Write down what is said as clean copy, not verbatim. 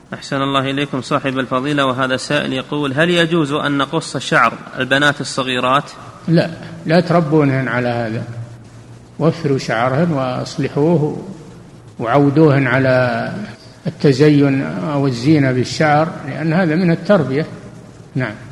أحسن الله إليكم صاحب الفضيلة. وهذا سائل يقول: هل يجوز أن نقص شعر البنات الصغيرات؟ لا تربونهن على هذا، وفروا شعرهن وأصلحوه وعودوهن على التزين أو الزينة بالشعر، لأن هذا من التربية. نعم.